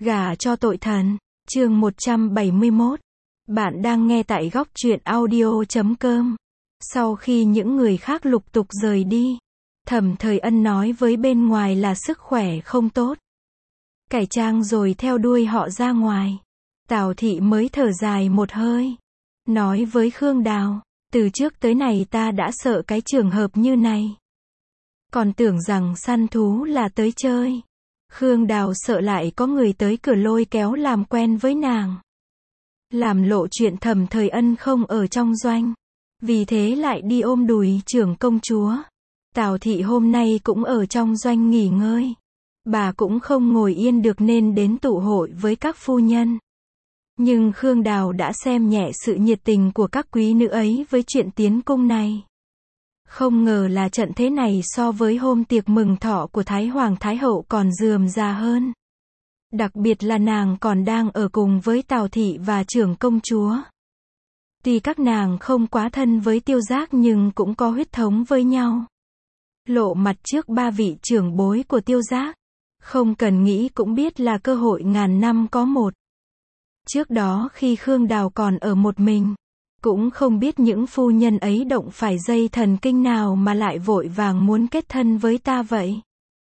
Gả cho tội thần. Chương 171. Bạn đang nghe tại góc truyện audio.com. Sau khi những người khác lục tục rời đi, Thẩm Thời Ân nói với bên ngoài là sức khỏe không tốt. Cải trang rồi theo đuôi họ ra ngoài. Tào Thị mới thở dài một hơi. Nói với Khương Đào, từ trước tới này ta đã sợ cái trường hợp như này. Còn tưởng rằng săn thú là tới chơi. Khương Đào sợ lại có người tới cửa lôi kéo làm quen với nàng. Làm lộ chuyện Thẩm Thời Ân không ở trong doanh. Vì thế lại đi ôm đùi trưởng công chúa. Tào Thị hôm nay cũng ở trong doanh nghỉ ngơi. Bà cũng không ngồi yên được nên đến tụ hội với các phu nhân. Nhưng Khương Đào đã xem nhẹ sự nhiệt tình của các quý nữ ấy với chuyện tiến cung này. Không ngờ là trận thế này so với hôm tiệc mừng thọ của Thái Hoàng Thái Hậu còn rườm rà hơn. Đặc biệt là nàng còn đang ở cùng với Tào Thị và trưởng công chúa. Tuy các nàng không quá thân với Tiêu Giác nhưng cũng có huyết thống với nhau. Lộ mặt trước ba vị trưởng bối của Tiêu Giác. Không cần nghĩ cũng biết là cơ hội ngàn năm có một. Trước đó khi Khương Đào còn ở một mình, cũng không biết những phu nhân ấy động phải dây thần kinh nào mà lại vội vàng muốn kết thân với ta vậy.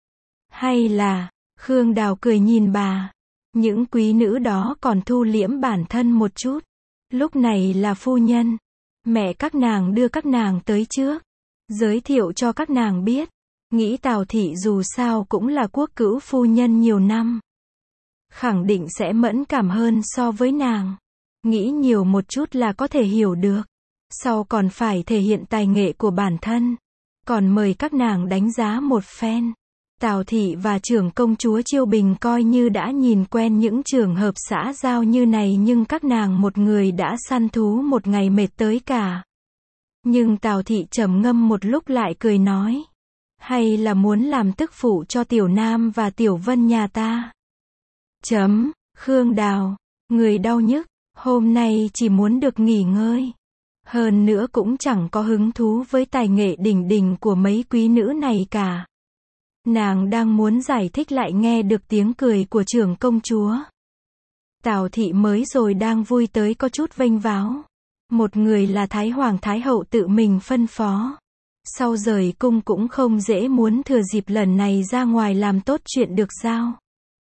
Hay là, Khương Đào cười nhìn bà, những quý nữ đó còn thu liễm bản thân một chút. Lúc này là phu nhân, mẹ các nàng đưa các nàng tới trước, giới thiệu cho các nàng biết. Nghĩ Tào Thị dù sao cũng là quốc cữu phu nhân nhiều năm, khẳng định sẽ mẫn cảm hơn so với nàng. Nghĩ nhiều một chút là có thể hiểu được. Sau còn phải thể hiện tài nghệ của bản thân. Còn mời các nàng đánh giá một phen. Tào Thị và trưởng công chúa Chiêu Bình coi như đã nhìn quen những trường hợp xã giao như này, nhưng các nàng một người đã săn thú một ngày mệt tới cả. Nhưng Tào Thị trầm ngâm một lúc lại cười nói. Hay là muốn làm tức phụ cho Tiểu Nam và Tiểu Vân nhà ta? Khương Đào, người đau nhức, hôm nay chỉ muốn được nghỉ ngơi. Hơn nữa cũng chẳng có hứng thú với tài nghệ đỉnh đỉnh của mấy quý nữ này cả. Nàng đang muốn giải thích lại nghe được tiếng cười của trưởng công chúa. Tào Thị mới rồi đang vui tới có chút vênh váo. Một người là Thái Hoàng Thái Hậu tự mình phân phó. Sau rời cung cũng không dễ, muốn thừa dịp lần này ra ngoài làm tốt chuyện được giao.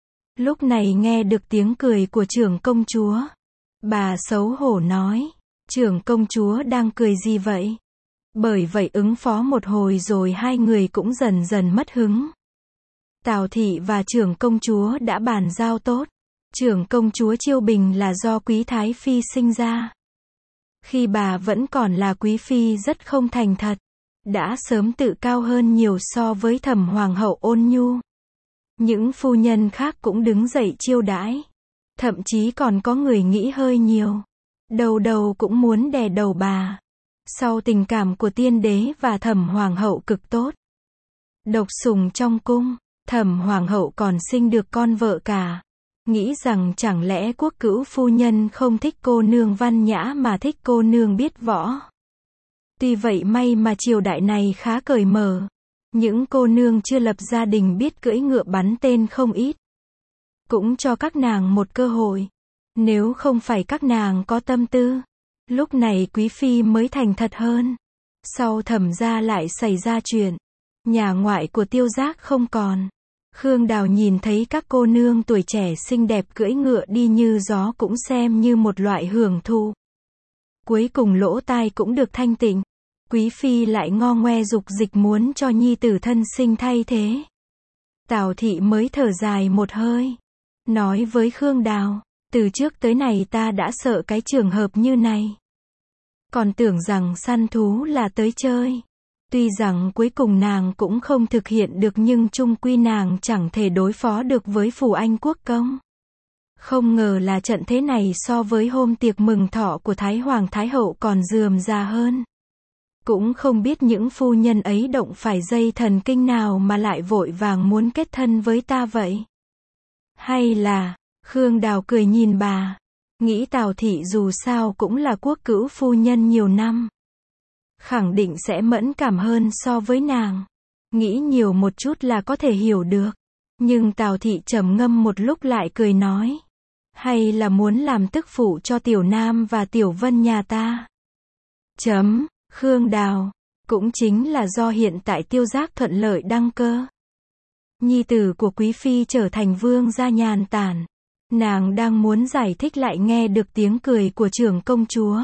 Lúc này nghe được tiếng cười của trưởng công chúa, bà xấu hổ nói, trưởng công chúa đang cười gì vậy? Bởi vậy ứng phó một hồi rồi hai người cũng dần dần mất hứng. Tào Thị và trưởng công chúa đã bàn giao tốt. Trưởng công chúa Chiêu Bình là do Quý Thái Phi sinh ra. Khi bà vẫn còn là quý phi rất không thành thật, đã sớm tự cao hơn nhiều so với Thẩm Hoàng hậu ôn nhu. Những phu nhân khác cũng đứng dậy chiêu đãi. Thậm chí còn có người nghĩ hơi nhiều. Đầu đầu cũng muốn đè đầu bà. Sau tình cảm của tiên đế và Thẩm Hoàng hậu cực tốt, độc sủng trong cung, Thẩm Hoàng hậu còn sinh được con vợ cả. Nghĩ rằng chẳng lẽ quốc cữu phu nhân không thích cô nương văn nhã mà thích cô nương biết võ. Tuy vậy may mà triều đại này khá cởi mở. Những cô nương chưa lập gia đình biết cưỡi ngựa bắn tên không ít. Cũng cho các nàng một cơ hội. Nếu không phải các nàng có tâm tư, lúc này quý phi mới thành thật hơn. Sau Thẩm gia lại xảy ra chuyện. Nhà ngoại của Tiêu Giác không còn. Khương Đào nhìn thấy các cô nương tuổi trẻ xinh đẹp cưỡi ngựa đi như gió cũng xem như một loại hưởng thụ. Cuối cùng lỗ tai cũng được thanh tịnh. Quý phi lại ngo ngoe dục dịch muốn cho nhi tử thân sinh thay thế. Tào Thị mới thở dài một hơi. Nói với Khương Đào, từ trước tới này ta đã sợ cái trường hợp như này. Còn tưởng rằng săn thú là tới chơi. Tuy rằng cuối cùng nàng cũng không thực hiện được nhưng chung quy nàng chẳng thể đối phó được với Phù Anh quốc công. Không ngờ là trận thế này so với hôm tiệc mừng thọ của Thái Hoàng Thái Hậu còn rườm rà hơn. Cũng không biết những phu nhân ấy động phải dây thần kinh nào mà lại vội vàng muốn kết thân với ta vậy. Hay là, Khương Đào cười nhìn bà, nghĩ Tào Thị dù sao cũng là quốc cữu phu nhân nhiều năm, khẳng định sẽ mẫn cảm hơn so với nàng. Nghĩ nhiều một chút là có thể hiểu được. Nhưng Tào thị trầm ngâm một lúc lại cười nói. Hay là muốn làm tức phụ cho Tiểu Nam và Tiểu Vân nhà ta? Khương Đào. Cũng chính là do hiện tại Tiêu Giác thuận lợi đăng cơ. Nhi tử của Quý Phi trở thành vương gia nhàn tản. Nàng đang muốn giải thích lại nghe được tiếng cười của trưởng công chúa.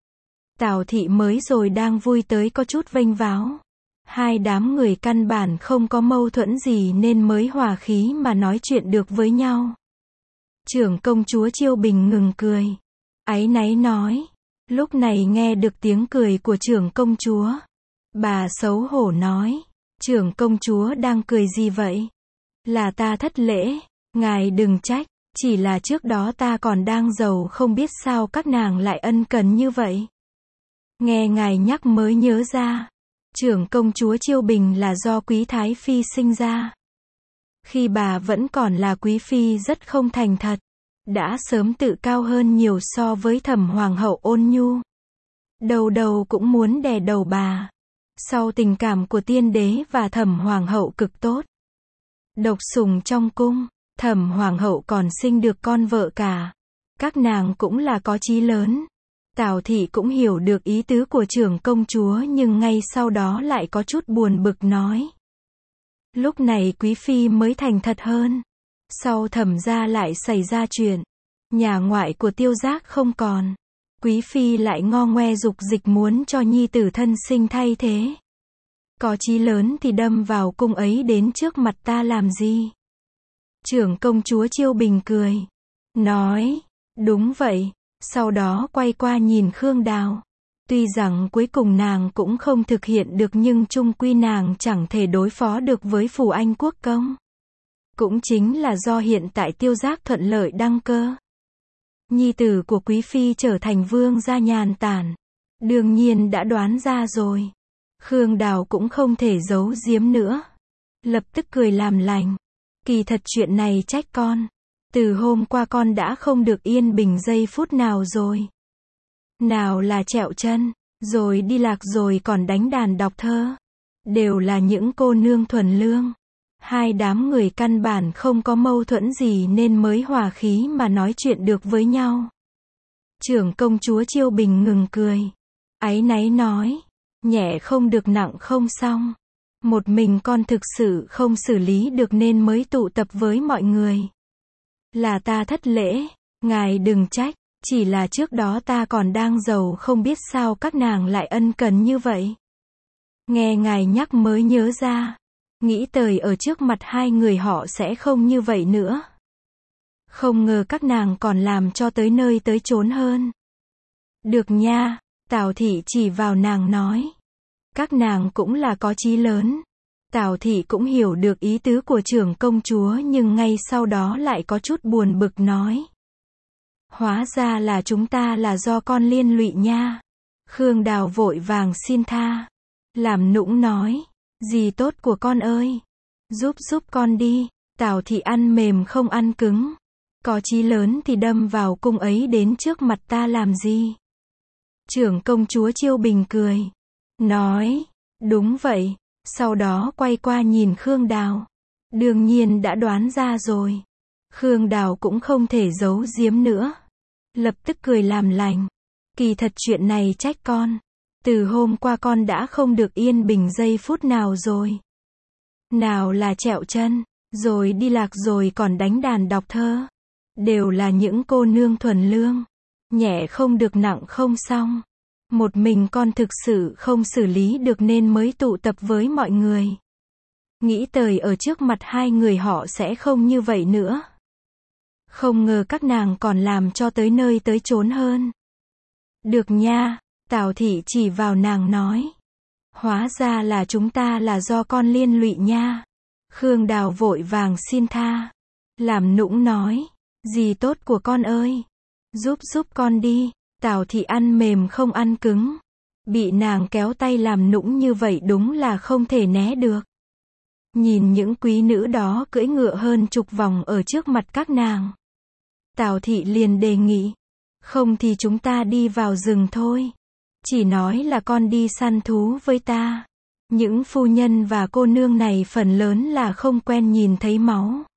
Tào thị mới rồi đang vui tới có chút vênh váo. Hai đám người căn bản không có mâu thuẫn gì nên mới hòa khí mà nói chuyện được với nhau. Trưởng công chúa Chiêu Bình ngừng cười. Áy náy nói. Lúc này nghe được tiếng cười của trưởng công chúa. Bà xấu hổ nói. Trưởng công chúa đang cười gì vậy? Là ta thất lễ. Ngài đừng trách. Chỉ là trước đó ta còn đang giàu không biết sao các nàng lại ân cần như vậy. Nghe ngài nhắc mới nhớ ra. Trưởng công chúa Chiêu Bình là do Quý Thái Phi sinh ra. Khi bà vẫn còn là Quý Phi rất không thành thật. Đã sớm tự cao hơn nhiều so với Thẩm Hoàng hậu Ôn Nhu. Đầu đầu cũng muốn đè đầu bà. Sau tình cảm của tiên đế và Thẩm Hoàng hậu cực tốt. Độc sủng trong cung, Thẩm Hoàng hậu còn sinh được con vợ cả. Các nàng cũng là có chí lớn. Tào thị cũng hiểu được ý tứ của trưởng công chúa nhưng ngay sau đó lại có chút buồn bực nói. Lúc này Quý Phi mới thành thật hơn. Sau Thẩm gia lại xảy ra chuyện. Nhà ngoại của Tiêu Giác không còn. Quý Phi lại ngo ngoe dục dịch muốn cho nhi tử thân sinh thay thế. Có chí lớn thì đâm vào cung ấy đến trước mặt ta làm gì? Trưởng công chúa Chiêu Bình cười. Nói. Đúng vậy. Sau đó quay qua nhìn Khương Đào. Tuy rằng cuối cùng nàng cũng không thực hiện được nhưng chung quy nàng chẳng thể đối phó được với Phủ Anh Quốc công. Cũng chính là do hiện tại Tiêu Giác thuận lợi đăng cơ. Nhi tử của Quý Phi trở thành vương gia nhàn tản. Đương nhiên đã đoán ra rồi. Khương Đào cũng không thể giấu giếm nữa. Lập tức cười làm lành. Kỳ thật chuyện này trách con. Từ hôm qua con đã không được yên bình giây phút nào rồi. Nào là trẹo chân, rồi đi lạc rồi còn đánh đàn đọc thơ. Đều là những cô nương thuần lương. Hai đám người căn bản không có mâu thuẫn gì nên mới hòa khí mà nói chuyện được với nhau. Trưởng công chúa Chiêu Bình ngừng cười. Áy náy nói. Nhẹ không được nặng không xong. Một mình con thực sự không xử lý được nên mới tụ tập với mọi người. Là ta thất lễ. Ngài đừng trách. Chỉ là trước đó ta còn đang giàu không biết sao các nàng lại ân cần như vậy. Nghe ngài nhắc mới nhớ ra. Nghĩ tới ở trước mặt hai người họ sẽ không như vậy nữa. Không ngờ các nàng còn làm cho tới nơi tới chốn hơn. Được nha, Tào thị chỉ vào nàng nói. Các nàng cũng là có chí lớn. Tào thị cũng hiểu được ý tứ của trưởng công chúa nhưng ngay sau đó lại có chút buồn bực nói. Hóa ra là chúng ta là do con liên lụy nha. Khương Đào vội vàng xin tha. Làm nũng nói. Dì tốt của con ơi. Giúp con đi. Tào thị ăn mềm không ăn cứng. Có chí lớn thì đâm vào cung ấy đến trước mặt ta làm gì? Trưởng công chúa Chiêu Bình cười. Nói. Đúng vậy. Sau đó quay qua nhìn Khương Đào. Đương nhiên đã đoán ra rồi. Khương Đào cũng không thể giấu giếm nữa. Lập tức cười làm lành. Kỳ thật chuyện này trách con. Từ hôm qua con đã không được yên bình giây phút nào rồi. Nào là trẹo chân, rồi đi lạc rồi còn đánh đàn đọc thơ. Đều là những cô nương thuần lương. Nhẹ không được nặng không xong. Một mình con thực sự không xử lý được nên mới tụ tập với mọi người. Nghĩ tới ở trước mặt hai người họ sẽ không như vậy nữa. Không ngờ các nàng còn làm cho tới nơi tới chốn hơn. Được nha, Tào thị chỉ vào nàng nói. Hóa ra là chúng ta là do con liên lụy nha. Khương Đào vội vàng xin tha. Làm nũng nói. Dì tốt của con ơi. Giúp con đi. Tào thị ăn mềm không ăn cứng. Bị nàng kéo tay làm nũng như vậy đúng là không thể né được. Nhìn những quý nữ đó cưỡi ngựa hơn chục vòng ở trước mặt các nàng. Tào thị liền đề nghị. Không thì chúng ta đi vào rừng thôi. Chỉ nói là con đi săn thú với ta. Những phu nhân và cô nương này phần lớn là không quen nhìn thấy máu.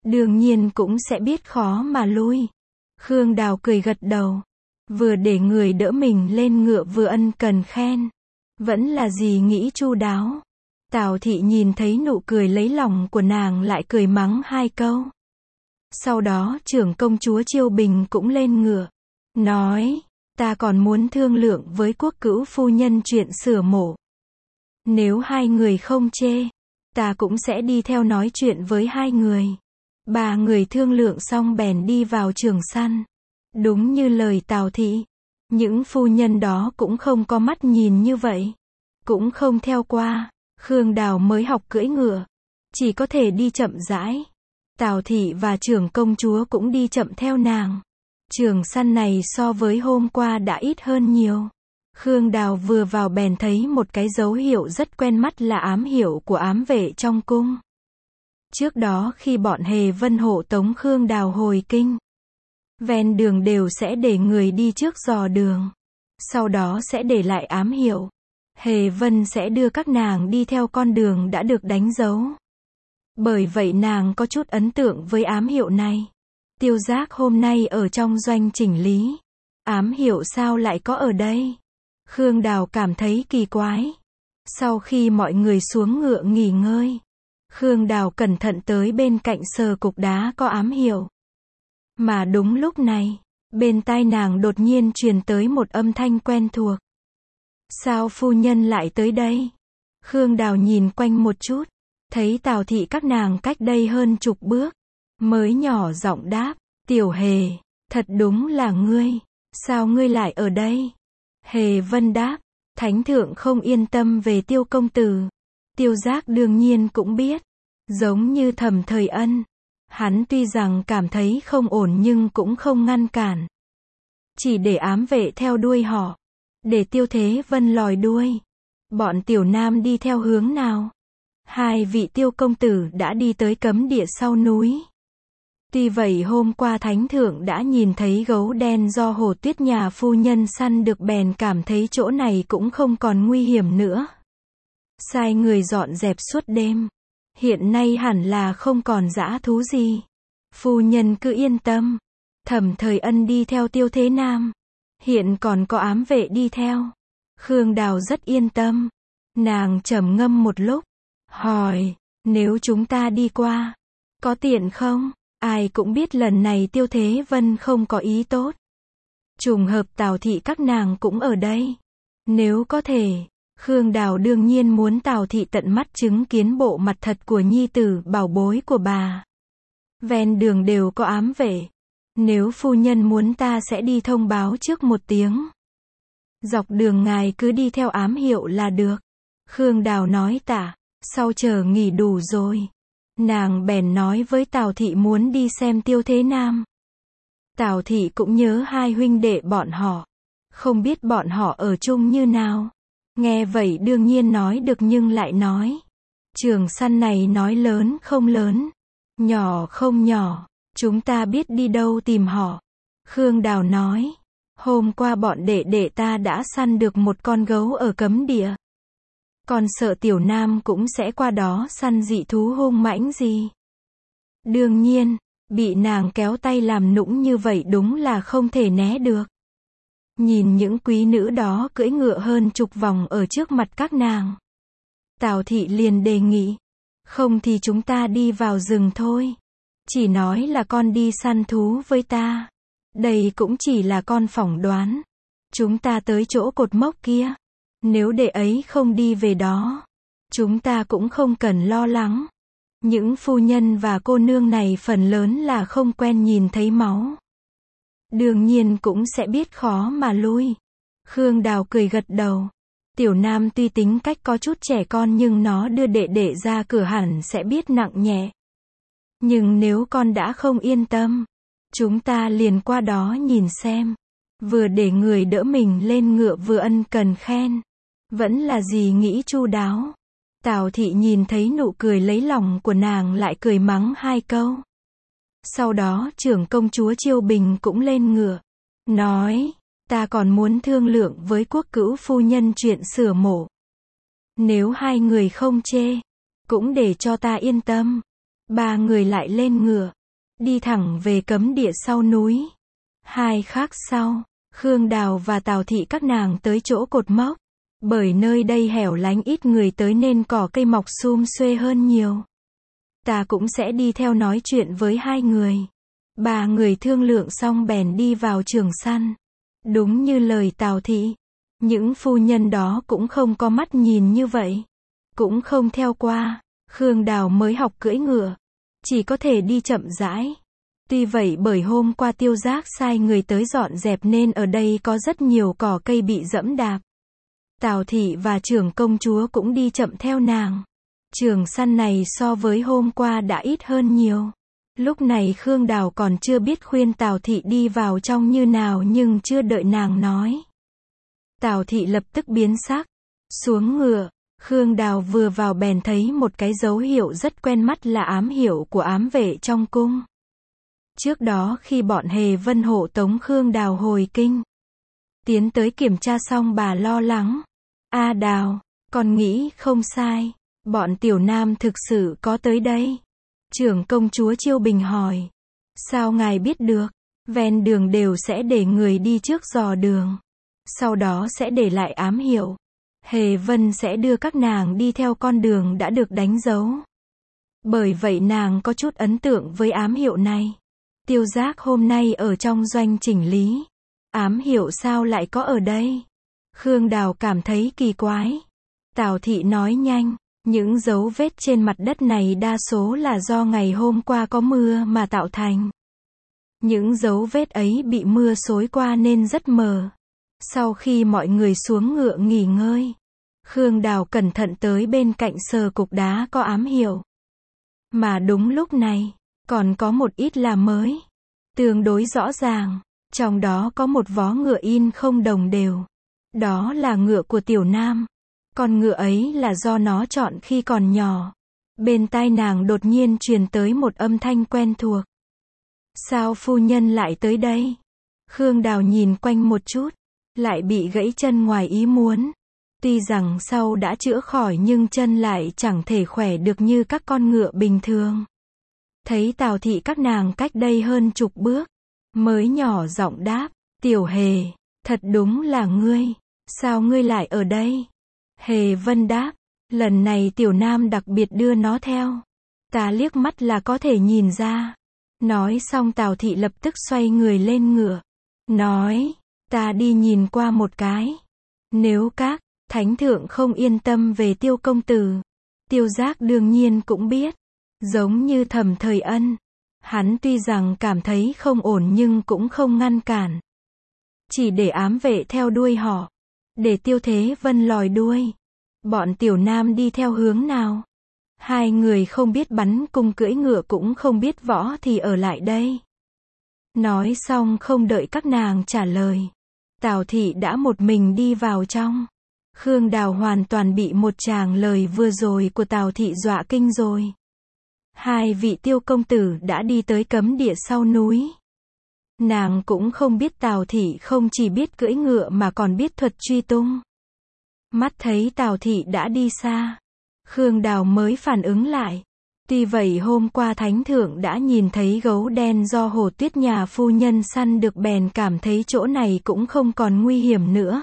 đương nhiên cũng sẽ biết khó mà lui. Khương Đào cười gật đầu, vừa để người đỡ mình lên ngựa vừa ân cần khen. Vẫn là gì nghĩ chu đáo. Tào thị nhìn thấy nụ cười lấy lòng của nàng lại cười mắng hai câu. Sau đó trưởng công chúa Chiêu Bình cũng lên ngựa, nói, ta còn muốn thương lượng với quốc cữu phu nhân chuyện sửa mộ. Nếu hai người không chê, ta cũng sẽ đi theo nói chuyện với hai người. Ba người thương lượng xong bèn đi vào trường săn. Đúng như lời Tào thị, những phu nhân đó cũng không có mắt nhìn như vậy, cũng không theo qua. Khương Đào mới học cưỡi ngựa, chỉ có thể đi chậm rãi. Tào thị và trưởng công chúa cũng đi chậm theo nàng. Trường săn này so với hôm qua đã ít hơn nhiều. Khương Đào vừa vào bèn thấy một cái dấu hiệu rất quen mắt là ám hiệu của ám vệ trong cung. Trước đó khi bọn Hề Vân hộ tống Khương Đào hồi kinh, ven đường đều sẽ để người đi trước dò đường, sau đó sẽ để lại ám hiệu. Hề Vân sẽ đưa các nàng đi theo con đường đã được đánh dấu. Bởi vậy nàng có chút ấn tượng với ám hiệu này. Tiêu Giác hôm nay ở trong doanh chỉnh lý, ám hiệu sao lại có ở đây? Khương Đào cảm thấy kỳ quái. Sau khi mọi người xuống ngựa nghỉ ngơi, Khương Đào cẩn thận tới bên cạnh sờ cục đá có ám hiệu. Mà đúng lúc này, bên tai nàng đột nhiên truyền tới một âm thanh quen thuộc. Sao phu nhân lại tới đây? Khương Đào nhìn quanh một chút, thấy Tào thị các nàng cách đây hơn chục bước, mới nhỏ giọng đáp, Tiểu Hề, thật đúng là ngươi, sao ngươi lại ở đây? Hề Vân đáp, Thánh thượng không yên tâm về Tiêu công tử. Tiêu Giác đương nhiên cũng biết, giống như Thẩm Thời Ân, hắn tuy rằng cảm thấy không ổn nhưng cũng không ngăn cản, chỉ để ám vệ theo đuôi họ, để Tiêu Thế Vân lòi đuôi. Bọn tiểu nam đi theo hướng nào? Hai vị Tiêu công tử đã đi tới cấm địa sau núi. Tuy vậy hôm qua Thánh thượng đã nhìn thấy gấu đen do Hồ Tuyết nhà phu nhân săn được bèn cảm thấy chỗ này cũng không còn nguy hiểm nữa. Sai người dọn dẹp suốt đêm. Hiện nay hẳn là không còn dã thú gì. Phu nhân cứ yên tâm. Thẩm Thời Ân đi theo Tiêu Thế Nam. Hiện còn có ám vệ đi theo. Khương Đào rất yên tâm. Nàng trầm ngâm một lúc, hỏi, nếu chúng ta đi qua, có tiện không? Ai cũng biết lần này Tiêu Thế Vân không có ý tốt. Trùng hợp Tào thị các nàng cũng ở đây. Nếu có thể, Khương Đào đương nhiên muốn Tào thị tận mắt chứng kiến bộ mặt thật của nhi tử bảo bối của bà. Ven đường đều có ám vệ. Nếu phu nhân muốn ta sẽ đi thông báo trước một tiếng. Dọc đường ngài cứ đi theo ám hiệu là được. Khương Đào nói tạ, sau chờ nghỉ đủ rồi. Nàng bèn nói với Tào thị muốn đi xem Tiêu Thế Nam. Tào thị cũng nhớ hai huynh đệ bọn họ. Không biết bọn họ ở chung như nào. Nghe vậy đương nhiên nói được nhưng lại nói. Trường săn này nói lớn không lớn, nhỏ không nhỏ. Chúng ta biết đi đâu tìm họ. Khương Đào nói. Hôm qua bọn đệ đệ ta đã săn được một con gấu ở cấm địa. Còn sợ Tiểu Nam cũng sẽ qua đó săn dị thú hung mãnh gì. Đương nhiên, bị nàng kéo tay làm nũng như vậy đúng là không thể né được. Nhìn những quý nữ đó cưỡi ngựa hơn chục vòng ở trước mặt các nàng, Tào thị liền đề nghị, không thì chúng ta đi vào rừng thôi. Chỉ nói là con đi săn thú với ta. Đây cũng chỉ là con phỏng đoán. Chúng ta tới chỗ cột mốc kia. Nếu đệ ấy không đi về đó, chúng ta cũng không cần lo lắng. Những phu nhân và cô nương này phần lớn là không quen nhìn thấy máu. Đương nhiên cũng sẽ biết khó mà lui. Khương Đào cười gật đầu. Tiểu Nam tuy tính cách có chút trẻ con nhưng nó đưa đệ đệ ra cửa hẳn sẽ biết nặng nhẹ. Nhưng nếu con đã không yên tâm, chúng ta liền qua đó nhìn xem. Vừa để người đỡ mình lên ngựa vừa ân cần khen. Vẫn là gì nghĩ chu đáo. Tào thị nhìn thấy nụ cười lấy lòng của nàng lại cười mắng hai câu. Sau đó trưởng công chúa Chiêu Bình cũng lên ngựa, nói, ta còn muốn thương lượng với quốc cữu phu nhân chuyện sửa mộ. Nếu hai người không chê, cũng để cho ta yên tâm. Ba người lại lên ngựa, đi thẳng về cấm địa sau núi. 2 khắc sau, Khương Đào và Tào Thị các nàng tới chỗ cột mốc. Bởi nơi đây hẻo lánh ít người tới nên cỏ cây mọc sum xuê hơn nhiều. Ta cũng sẽ đi theo nói chuyện với 2 người. 3 người thương lượng xong bèn đi vào trường săn. Đúng như lời Tào Thị, những phu nhân đó cũng không có mắt nhìn như vậy. Cũng không theo qua, Khương Đào mới học cưỡi ngựa. Chỉ có thể đi chậm rãi. Tuy vậy bởi hôm qua Tiêu Giác sai người tới dọn dẹp nên ở đây có rất nhiều cỏ cây bị dẫm đạp. Tào Thị và trưởng công chúa cũng đi chậm theo nàng. Trường săn này so với hôm qua đã ít hơn nhiều. Lúc này Khương Đào còn chưa biết khuyên Tào Thị đi vào trong như nào nhưng chưa đợi nàng nói. Tào Thị lập tức biến sắc. Xuống ngựa, Khương Đào vừa vào bèn thấy một cái dấu hiệu rất quen mắt là ám hiệu của ám vệ trong cung. Trước đó khi bọn Hề Vân hộ tống Khương Đào hồi kinh, tiến tới kiểm tra xong bà lo lắng. A Đào, con nghĩ không sai, bọn Tiểu Nam thực sự có tới đây. Trưởng công chúa Chiêu Bình hỏi. Sao ngài biết được? Ven đường đều sẽ để người đi trước dò đường. Sau đó sẽ để lại ám hiệu. Hề Vân sẽ đưa các nàng đi theo con đường đã được đánh dấu. Bởi vậy nàng có chút ấn tượng với ám hiệu này. Tiêu Giác hôm nay ở trong doanh chỉnh lý. Ám hiệu sao lại có ở đây? Khương Đào cảm thấy kỳ quái. Tào Thị nói nhanh. Những dấu vết trên mặt đất này đa số là do ngày hôm qua có mưa mà tạo thành. Những dấu vết ấy bị mưa xối qua nên rất mờ. Sau khi mọi người xuống ngựa nghỉ ngơi, Khương Đào cẩn thận tới bên cạnh sờ cục đá có ám hiệu. Mà đúng lúc này, còn có một ít là mới. Tương đối rõ ràng, trong đó có một vó ngựa in không đồng đều. Đó là ngựa của Tiểu Nam. Con ngựa ấy là do nó chọn khi còn nhỏ. Bên tai nàng đột nhiên truyền tới một âm thanh quen thuộc. Sao phu nhân lại tới đây? Khương Đào nhìn quanh một chút, lại bị gãy chân ngoài ý muốn. Tuy rằng sau đã chữa khỏi nhưng chân lại chẳng thể khỏe được như các con ngựa bình thường. Thấy Tào Thị các nàng cách đây hơn chục bước, mới nhỏ giọng đáp, Tiểu Hề, thật đúng là ngươi, sao ngươi lại ở đây? Hề Vân đáp, lần này Tiểu Nam đặc biệt đưa nó theo. Ta liếc mắt là có thể nhìn ra. Nói xong Tào Thị lập tức xoay người lên ngựa. Nói, ta đi nhìn qua một cái. Nếu các thánh thượng không yên tâm về Tiêu công tử, Tiêu Giác đương nhiên cũng biết. Giống như Thẩm Thời Ân. Hắn tuy rằng cảm thấy không ổn nhưng cũng không ngăn cản. Chỉ để ám vệ theo đuôi họ. Để Tiêu Thế Vân lòi đuôi. Bọn Tiểu Nam đi theo hướng nào? 2 người không biết bắn cung cưỡi ngựa cũng không biết võ thì ở lại đây. Nói xong không đợi các nàng trả lời. Tào Thị đã một mình đi vào trong. Khương Đào hoàn toàn bị một tràng lời vừa rồi của Tào Thị dọa kinh rồi. 2 vị Tiêu công tử đã đi tới cấm địa sau núi. Nàng cũng không biết Tào Thị không chỉ biết cưỡi ngựa mà còn biết thuật truy tung. Mắt thấy Tào Thị đã đi xa, Khương Đào mới phản ứng lại. Tuy vậy hôm qua thánh thượng đã nhìn thấy gấu đen do Hồ Tuyết nhà phu nhân săn được bèn cảm thấy chỗ này cũng không còn nguy hiểm nữa.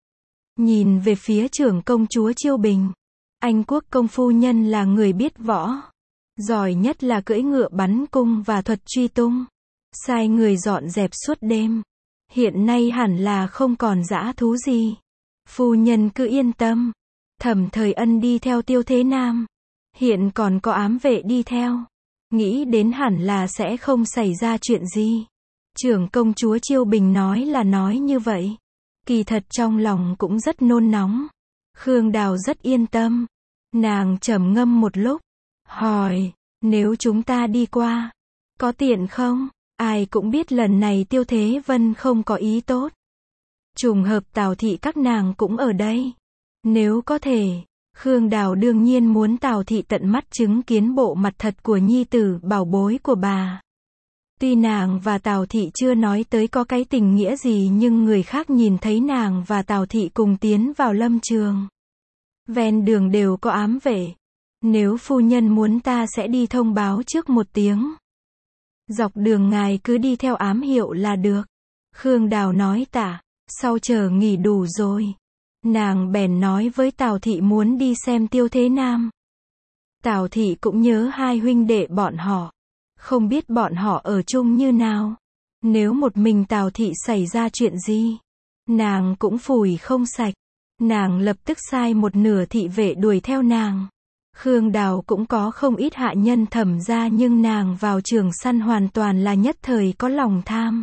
Nhìn về phía trưởng công chúa Chiêu Bình. Anh quốc công phu nhân là người biết võ. Giỏi nhất là cưỡi ngựa bắn cung và thuật truy tung. Sai người dọn dẹp suốt đêm. Hiện nay hẳn là không còn dã thú gì. Phu nhân cứ yên tâm. Thẩm Thời Ân đi theo Tiêu Thế Nam. Hiện còn có ám vệ đi theo. Nghĩ đến hẳn là sẽ không xảy ra chuyện gì. Trưởng công chúa Chiêu Bình nói như vậy. Kỳ thật trong lòng cũng rất nôn nóng. Khương Đào rất yên tâm. Nàng trầm ngâm một lúc. Hỏi, nếu chúng ta đi qua, có tiện không? Ai cũng biết lần này Tiêu Thế Vân không có ý tốt. Trùng hợp Tào Thị các nàng cũng ở đây. Nếu có thể, Khương Đào đương nhiên muốn Tào Thị tận mắt chứng kiến bộ mặt thật của nhi tử bảo bối của bà. Tuy nàng và Tào Thị chưa nói tới có cái tình nghĩa gì nhưng người khác nhìn thấy nàng và Tào Thị cùng tiến vào lâm trường. Ven đường đều có ám vệ. Nếu phu nhân muốn ta sẽ đi thông báo trước một tiếng. Dọc đường ngài cứ đi theo ám hiệu là được. Khương Đào nói tạ, sau chờ nghỉ đủ rồi. Nàng bèn nói với Tào Thị muốn đi xem Tiêu Thế Nam. Tào Thị cũng nhớ hai huynh đệ bọn họ. Không biết bọn họ ở chung như nào. Nếu một mình Tào Thị xảy ra chuyện gì, nàng cũng phủi không sạch. Nàng lập tức sai một nửa thị vệ đuổi theo nàng. Khương Đào cũng có không ít hạ nhân Thẩm gia, nhưng nàng vào trường săn hoàn toàn là nhất thời có lòng tham.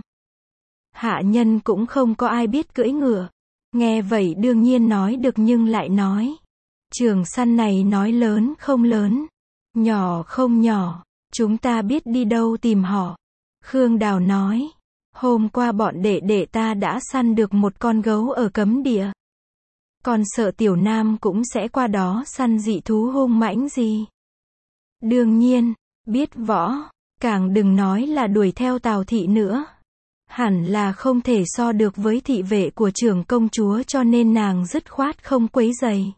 Hạ nhân cũng không có ai biết cưỡi ngựa. Nghe vậy đương nhiên nói được nhưng lại nói. Trường săn này nói lớn không lớn, nhỏ không nhỏ, chúng ta biết đi đâu tìm họ. Khương Đào nói, hôm qua bọn đệ đệ ta đã săn được một con gấu ở cấm địa. Còn sợ Tiểu Nam cũng sẽ qua đó săn dị thú hung mãnh gì. Đương nhiên, biết võ, càng đừng nói là đuổi theo Tào Thị nữa. Hẳn là không thể so được với thị vệ của trưởng công chúa, cho nên nàng dứt khoát không quấy rầy.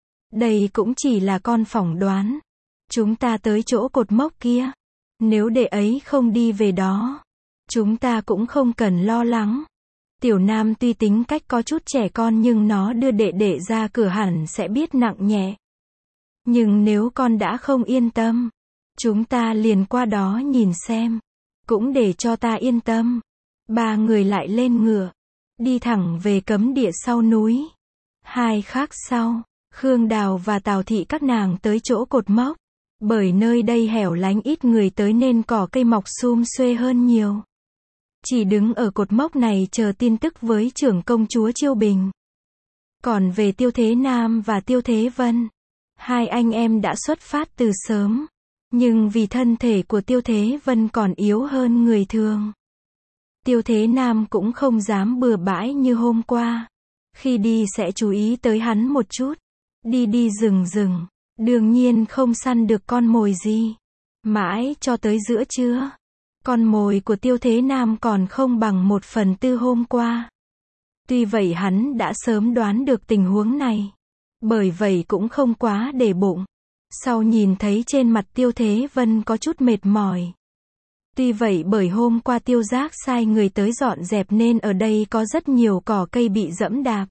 Đây cũng chỉ là con phỏng đoán. Chúng ta tới chỗ cột mốc kia. Nếu đệ ấy không đi về đó, chúng ta cũng không cần lo lắng. Tiểu Nam tuy tính cách có chút trẻ con nhưng nó đưa đệ đệ ra cửa hẳn sẽ biết nặng nhẹ. Nhưng nếu con đã không yên tâm, chúng ta liền qua đó nhìn xem. Cũng để cho ta yên tâm. Ba người lại lên ngựa, đi thẳng về cấm địa sau núi. Hai khắc sau, Khương Đào và Tào Thị các nàng tới chỗ cột mốc. Bởi nơi đây hẻo lánh ít người tới nên cỏ cây mọc sum xuê hơn nhiều. Chỉ đứng ở cột mốc này chờ tin tức với trưởng công chúa Chiêu Bình. Còn về Tiêu Thế Nam và Tiêu Thế Vân, hai anh em đã xuất phát từ sớm. Nhưng vì thân thể của Tiêu Thế Vân còn yếu hơn người thường, Tiêu Thế Nam cũng không dám bừa bãi như hôm qua. Khi đi sẽ chú ý tới hắn một chút. Đi đi rừng rừng, đương nhiên không săn được con mồi gì. Mãi cho tới giữa trưa, con mồi của Tiêu Thế Nam còn không bằng 1/4 hôm qua. Tuy vậy hắn đã sớm đoán được tình huống này. Bởi vậy cũng không quá để bụng. Sau nhìn thấy trên mặt Tiêu Thế Vân có chút mệt mỏi. Tuy vậy bởi hôm qua Tiêu Giác sai người tới dọn dẹp nên ở đây có rất nhiều cỏ cây bị dẫm đạp.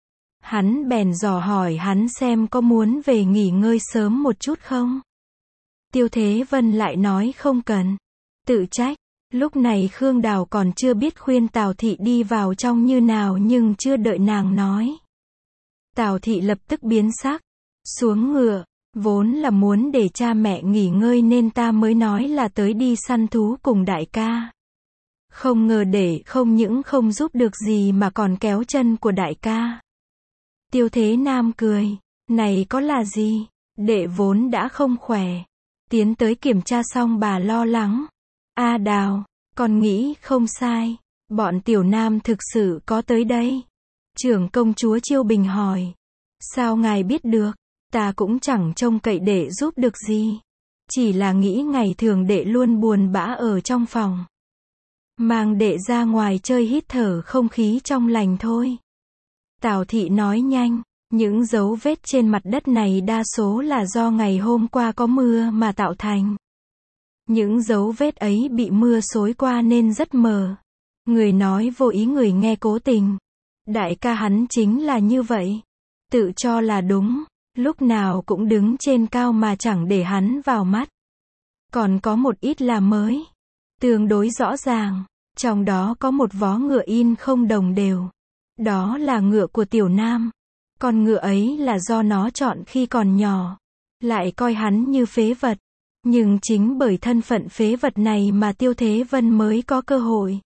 Hắn bèn dò hỏi hắn xem có muốn về nghỉ ngơi sớm một chút không. Tiêu Thế Vân lại nói không cần. Tự trách, lúc này Khương Đào còn chưa biết khuyên Tào Thị đi vào trong như nào, nhưng chưa đợi nàng nói. Tào Thị lập tức biến sắc, xuống ngựa. Vốn là muốn để cha mẹ nghỉ ngơi nên ta mới nói là tới đi săn thú cùng đại ca. Không ngờ để không những không giúp được gì mà còn kéo chân của đại ca. Tiêu Thế Nam cười, này có là gì, đệ vốn đã không khỏe. Tiến tới kiểm tra xong bà lo lắng. A Đào, con nghĩ không sai, bọn Tiểu Nam thực sự có tới đây. Trưởng công chúa Chiêu Bình hỏi, sao ngài biết được? Ta cũng chẳng trông cậy đệ giúp được gì. Chỉ là nghĩ ngày thường đệ luôn buồn bã ở trong phòng. Mang đệ ra ngoài chơi hít thở không khí trong lành thôi. Tào Thị nói nhanh, những dấu vết trên mặt đất này đa số là do ngày hôm qua có mưa mà tạo thành. Những dấu vết ấy bị mưa xối qua nên rất mờ. Người nói vô ý người nghe cố tình. Đại ca hắn chính là như vậy. Tự cho là đúng. Lúc nào cũng đứng trên cao mà chẳng để hắn vào mắt. Còn có một ít là mới. Tương đối rõ ràng. Trong đó có một vó ngựa in không đồng đều. Đó là ngựa của Tiểu Nam. Con ngựa ấy là do nó chọn khi còn nhỏ. Lại coi hắn như phế vật. Nhưng chính bởi thân phận phế vật này mà Tiêu Thế Vân mới có cơ hội.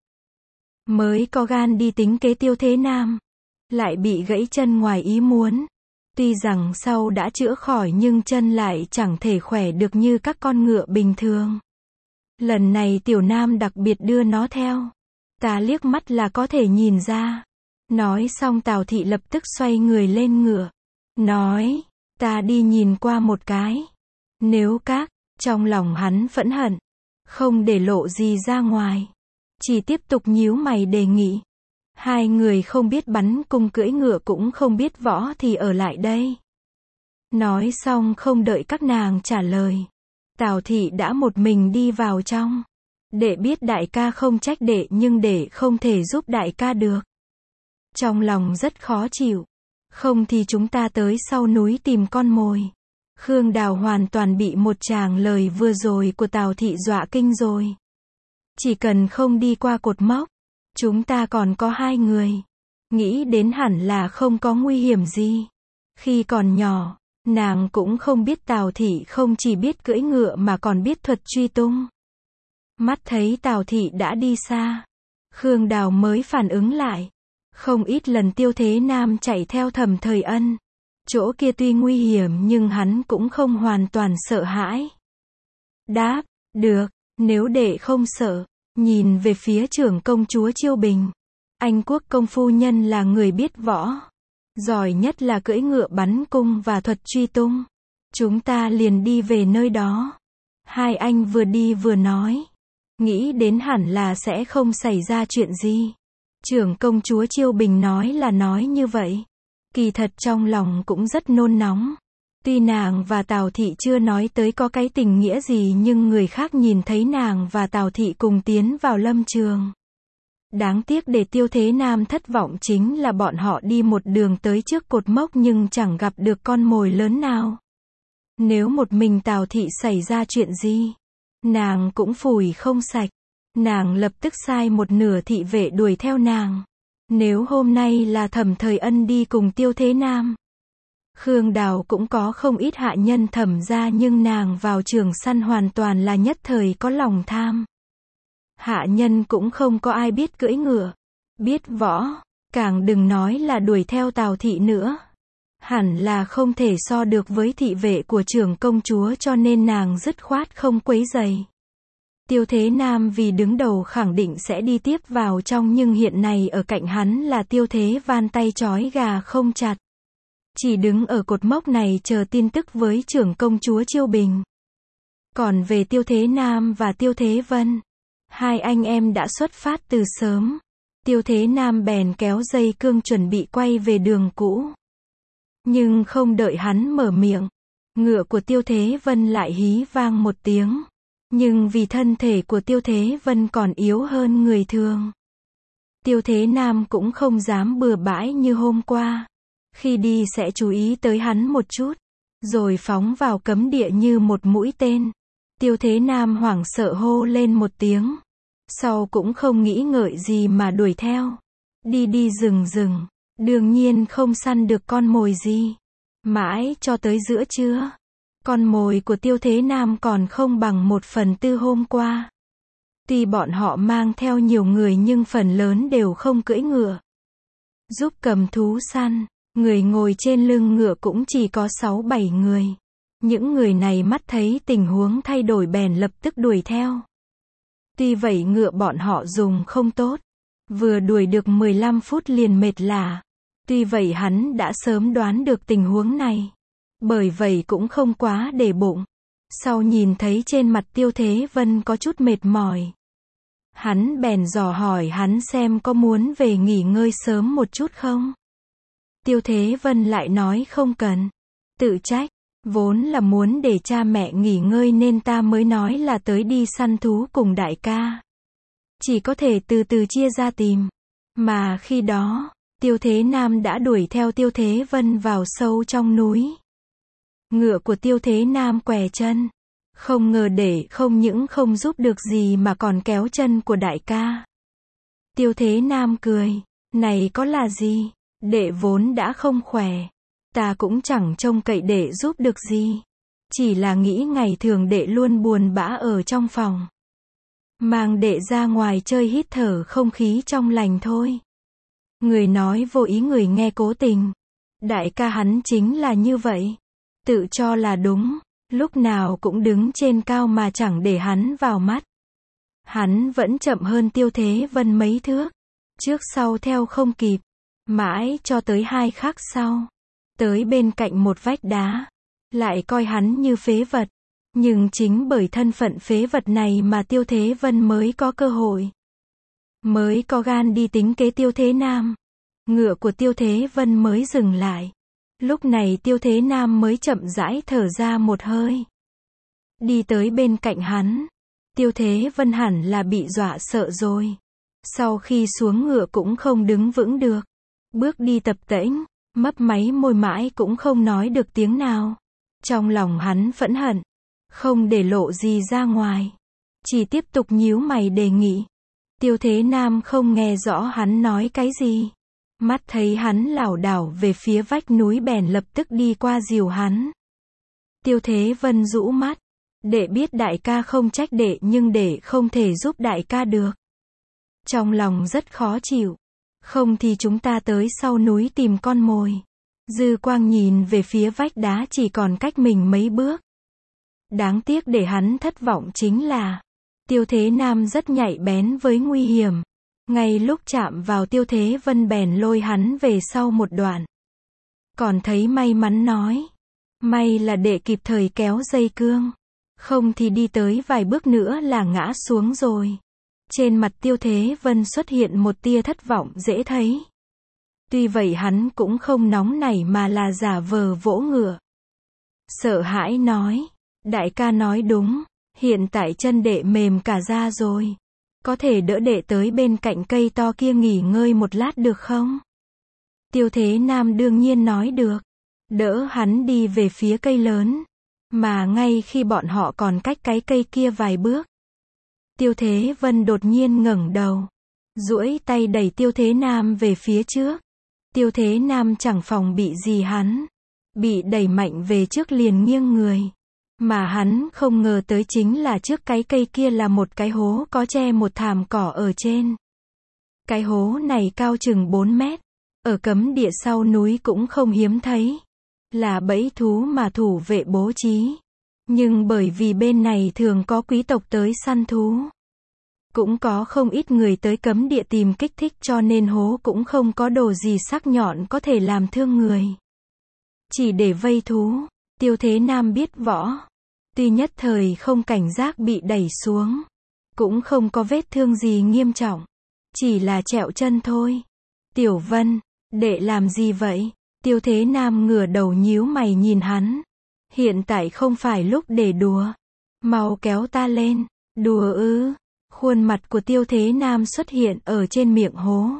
Mới có gan đi tính kế Tiêu Thế Nam. Lại bị gãy chân ngoài ý muốn. Tuy rằng sau đã chữa khỏi nhưng chân lại chẳng thể khỏe được như các con ngựa bình thường. Lần này Tiểu Nam đặc biệt đưa nó theo. Ta liếc mắt là có thể nhìn ra. Nói xong Tào Thị lập tức xoay người lên ngựa. Nói, ta đi nhìn qua một cái. Nếu các, trong lòng hắn phẫn hận. Không để lộ gì ra ngoài. Chỉ tiếp tục nhíu mày đề nghị. Hai người không biết bắn cung cưỡi ngựa cũng không biết võ thì ở lại đây. Nói xong không đợi các nàng trả lời, Tào thị đã một mình đi vào trong. Đệ biết đại ca không trách đệ nhưng đệ không thể giúp đại ca được. Trong lòng rất khó chịu. Không thì chúng ta tới sau núi tìm con mồi. Khương Đào hoàn toàn bị một tràng lời vừa rồi của Tào thị dọa kinh rồi. Chỉ cần không đi qua cột mốc, chúng ta còn có 2 người. Nghĩ đến hẳn là không có nguy hiểm gì. Khi còn nhỏ, nàng cũng không biết Tào thị không chỉ biết cưỡi ngựa mà còn biết thuật truy tung. Mắt thấy Tào thị đã đi xa, Khương Đào mới phản ứng lại. Không ít lần Tiêu Thế Nam chạy theo Thẩm Thời Ân. Chỗ kia tuy nguy hiểm nhưng hắn cũng không hoàn toàn sợ hãi. Đáp, được, nếu đệ không sợ. Nhìn về phía trưởng công chúa Chiêu Bình. Anh quốc công phu nhân là người biết võ. Giỏi nhất là cưỡi ngựa bắn cung và thuật truy tung. Chúng ta liền đi về nơi đó. Hai anh vừa đi vừa nói. Nghĩ đến hẳn là sẽ không xảy ra chuyện gì. Trưởng công chúa Chiêu Bình nói là nói như vậy. Kỳ thật trong lòng cũng rất nôn nóng. Tuy nàng và Tào thị chưa nói tới có cái tình nghĩa gì nhưng người khác nhìn thấy nàng và Tào thị cùng tiến vào lâm trường. Đáng tiếc để Tiêu Thế Nam thất vọng chính là bọn họ đi một đường tới trước cột mốc nhưng chẳng gặp được con mồi lớn nào. Nếu một mình Tào thị xảy ra chuyện gì, nàng cũng phủi không sạch. Nàng lập tức sai một nửa thị vệ đuổi theo nàng. Nếu hôm nay là Thẩm Thời Ân đi cùng Tiêu Thế Nam, Khương Đào cũng có không ít hạ nhân Thẩm gia nhưng nàng vào trường săn hoàn toàn là nhất thời có lòng tham. Hạ nhân cũng không có ai biết cưỡi ngựa, biết võ, càng đừng nói là đuổi theo Tào thị nữa. Hẳn là không thể so được với thị vệ của trưởng công chúa cho nên nàng dứt khoát không quấy rầy. Tiêu Thế Nam vì đứng đầu khẳng định sẽ đi tiếp vào trong nhưng hiện nay ở cạnh hắn là Tiêu Thế Van tay trói gà không chặt. Chỉ đứng ở cột mốc này chờ tin tức với trưởng công chúa Chiêu Bình. Còn về Tiêu Thế Nam và Tiêu Thế Vân, hai anh em đã xuất phát từ sớm. Tiêu Thế Nam bèn kéo dây cương chuẩn bị quay về đường cũ. Nhưng không đợi hắn mở miệng, ngựa của Tiêu Thế Vân lại hí vang một tiếng. Nhưng vì thân thể của Tiêu Thế Vân còn yếu hơn người thường, Tiêu Thế Nam cũng không dám bừa bãi như hôm qua. Khi đi sẽ chú ý tới hắn một chút, rồi phóng vào cấm địa như một mũi tên. Tiêu Thế Nam hoảng sợ hô lên một tiếng. Sau cũng không nghĩ ngợi gì mà đuổi theo. Đi đi rừng rừng, đương nhiên không săn được con mồi gì. Mãi cho tới giữa trưa, con mồi của Tiêu Thế Nam còn không bằng 1/4 hôm qua. Tuy bọn họ mang theo nhiều người nhưng phần lớn đều không cưỡi ngựa. Giúp cầm thú săn, người ngồi trên lưng ngựa cũng chỉ có 6-7 người. Những người này mắt thấy tình huống thay đổi bèn lập tức đuổi theo. Tuy vậy ngựa bọn họ dùng không tốt. Vừa đuổi được 15 phút liền mệt lả. Tuy vậy hắn đã sớm đoán được tình huống này. Bởi vậy cũng không quá để bụng. Sau nhìn thấy trên mặt Tiêu Thế Vân có chút mệt mỏi, hắn bèn dò hỏi hắn xem có muốn về nghỉ ngơi sớm một chút không. Tiêu Thế Vân lại nói không cần. Tự trách, vốn là muốn để cha mẹ nghỉ ngơi nên ta mới nói là tới đi săn thú cùng đại ca. Chỉ có thể từ từ chia ra tìm. Mà khi đó, Tiêu Thế Nam đã đuổi theo Tiêu Thế Vân vào sâu trong núi. Ngựa của Tiêu Thế Nam què chân. Không ngờ để không những không giúp được gì mà còn kéo chân của đại ca. Tiêu Thế Nam cười. Này có là gì? Đệ vốn đã không khỏe. Ta cũng chẳng trông cậy đệ giúp được gì. Chỉ là nghĩ ngày thường đệ luôn buồn bã ở trong phòng. Mang đệ ra ngoài chơi hít thở không khí trong lành thôi. Người nói vô ý người nghe cố tình. Đại ca hắn chính là như vậy. Tự cho là đúng. Lúc nào cũng đứng trên cao mà chẳng để hắn vào mắt. Hắn vẫn chậm hơn Tiêu Thế Vân mấy thước. Trước sau theo không kịp. Mãi cho tới 2 khắc sau. Tới bên cạnh một vách đá. Lại coi hắn như phế vật. Nhưng chính bởi thân phận phế vật này mà Tiêu Thế Vân mới có cơ hội. Mới có gan đi tính kế Tiêu Thế Nam. Ngựa của Tiêu Thế Vân mới dừng lại. Lúc này Tiêu Thế Nam mới chậm rãi thở ra một hơi. Đi tới bên cạnh hắn. Tiêu Thế Vân hẳn là bị dọa sợ rồi. Sau khi xuống ngựa cũng không đứng vững được. Bước đi tập tễnh, mấp máy môi mãi cũng không nói được tiếng nào. Trong lòng hắn phẫn hận, không để lộ gì ra ngoài. Chỉ tiếp tục nhíu mày đề nghị. Tiêu Thế Nam không nghe rõ hắn nói cái gì. Mắt thấy hắn lảo đảo về phía vách núi bèn lập tức đi qua dìu hắn. Tiêu Thế Vân rũ mắt. Đệ biết đại ca không trách đệ nhưng đệ không thể giúp đại ca được. Trong lòng rất khó chịu. Không thì chúng ta tới sau núi tìm con mồi. Dư quang nhìn về phía vách đá chỉ còn cách mình mấy bước. Đáng tiếc để hắn thất vọng chính là Tiêu Thế Nam rất nhạy bén với nguy hiểm. Ngay lúc chạm vào Tiêu Thế Vân bèn lôi hắn về sau một đoạn. Còn thấy may mắn nói. May là đệ kịp thời kéo dây cương. Không thì đi tới vài bước nữa là ngã xuống rồi. Trên mặt Tiêu Thế Vân xuất hiện một tia thất vọng dễ thấy. Tuy vậy hắn cũng không nóng nảy mà là giả vờ vỗ ngựa. Sợ hãi nói. Đại ca nói đúng. Hiện tại chân đệ mềm cả ra rồi. Có thể đỡ đệ tới bên cạnh cây to kia nghỉ ngơi một lát được không? Tiêu Thế Nam đương nhiên nói được. Đỡ hắn đi về phía cây lớn. Mà ngay khi bọn họ còn cách cái cây kia vài bước. Tiêu Thế Vân đột nhiên ngẩng đầu. Duỗi tay đẩy Tiêu Thế Nam về phía trước. Tiêu Thế Nam chẳng phòng bị gì hắn. Bị đẩy mạnh về trước liền nghiêng người. Mà hắn không ngờ tới chính là trước cái cây kia là một cái hố có che một thảm cỏ ở trên. Cái hố này cao chừng 4 mét. Ở cấm địa sau núi cũng không hiếm thấy. Là bẫy thú mà thủ vệ bố trí. Nhưng bởi vì bên này thường có quý tộc tới săn thú. Cũng có không ít người tới cấm địa tìm kích thích cho nên hố cũng không có đồ gì sắc nhọn có thể làm thương người. Chỉ để vây thú. Tiêu Thế Nam biết võ. Tuy nhất thời không cảnh giác bị đẩy xuống. Cũng không có vết thương gì nghiêm trọng. Chỉ là trẹo chân thôi. Tiểu Vân, đệ làm gì vậy? Tiêu Thế Nam ngửa đầu nhíu mày nhìn hắn. Hiện tại không phải lúc để đùa. Mau kéo ta lên. Đùa ư? Khuôn mặt của Tiêu Thế Nam xuất hiện ở trên miệng hố.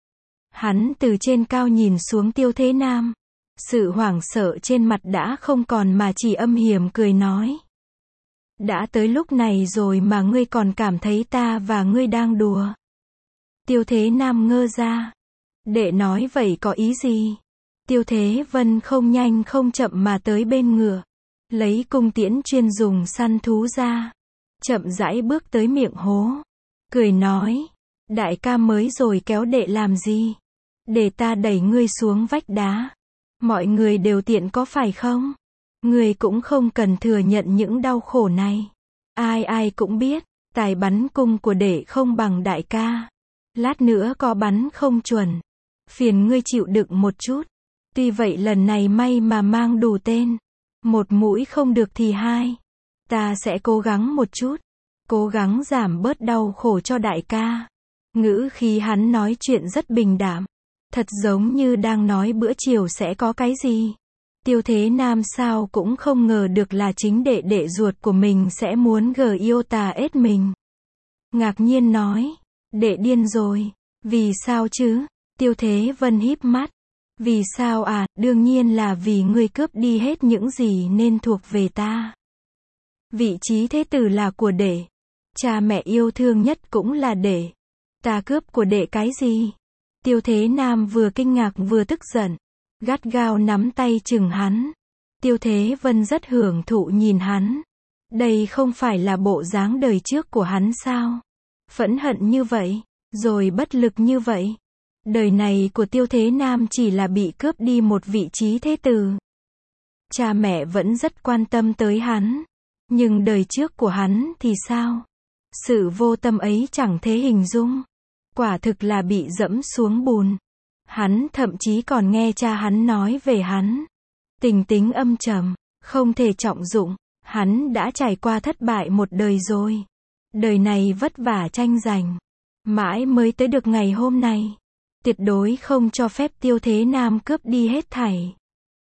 Hắn từ trên cao nhìn xuống Tiêu Thế Nam. Sự hoảng sợ trên mặt đã không còn mà chỉ âm hiểm cười nói. Đã tới lúc này rồi mà ngươi còn cảm thấy ta và ngươi đang đùa. Tiêu Thế Nam ngơ ra. Đệ nói vậy có ý gì? Tiêu Thế Vân không nhanh không chậm mà tới bên ngựa. Lấy cung tiễn chuyên dùng săn thú ra. Chậm rãi bước tới miệng hố. Cười nói. Đại ca mới rồi kéo đệ làm gì? Để ta đẩy ngươi xuống vách đá. Mọi người đều tiện có phải không? Ngươi cũng không cần thừa nhận những đau khổ này. Ai ai cũng biết. Tài bắn cung của đệ không bằng đại ca. Lát nữa có bắn không chuẩn. Phiền ngươi chịu đựng một chút. Tuy vậy lần này may mà mang đủ tên. Một mũi không được thì hai. Ta sẽ cố gắng một chút. Cố gắng giảm bớt đau khổ cho đại ca. Ngữ khí hắn nói chuyện rất bình đạm. Thật giống như đang nói bữa chiều sẽ có cái gì. Tiêu Thế Nam sao cũng không ngờ được là chính đệ đệ ruột của mình sẽ muốn Giota ết mình. Ngạc nhiên nói. Đệ điên rồi. Vì sao chứ? Tiêu Thế Vân híp mắt. Vì sao à? Đương nhiên là vì ngươi cướp đi hết những gì nên thuộc về ta. Vị trí thế tử là của đệ. Cha mẹ yêu thương nhất cũng là đệ. Ta cướp của đệ cái gì? Tiêu Thế Nam vừa kinh ngạc vừa tức giận. Gắt gao nắm tay chừng hắn. Tiêu Thế Vân rất hưởng thụ nhìn hắn. Đây không phải là bộ dáng đời trước của hắn sao? Phẫn hận như vậy, rồi bất lực như vậy. Đời này của Tiêu Thế Nam chỉ là bị cướp đi một vị trí thế tử. Cha mẹ vẫn rất quan tâm tới hắn. Nhưng đời trước của hắn thì sao? Sự vô tâm ấy chẳng thể hình dung. Quả thực là bị dẫm xuống bùn. Hắn thậm chí còn nghe cha hắn nói về hắn. Tình tính âm trầm, không thể trọng dụng. Hắn đã trải qua thất bại một đời rồi. Đời này vất vả tranh giành. Mãi mới tới được ngày hôm nay. Tuyệt đối không cho phép Tiêu Thế Nam cướp đi hết thảy.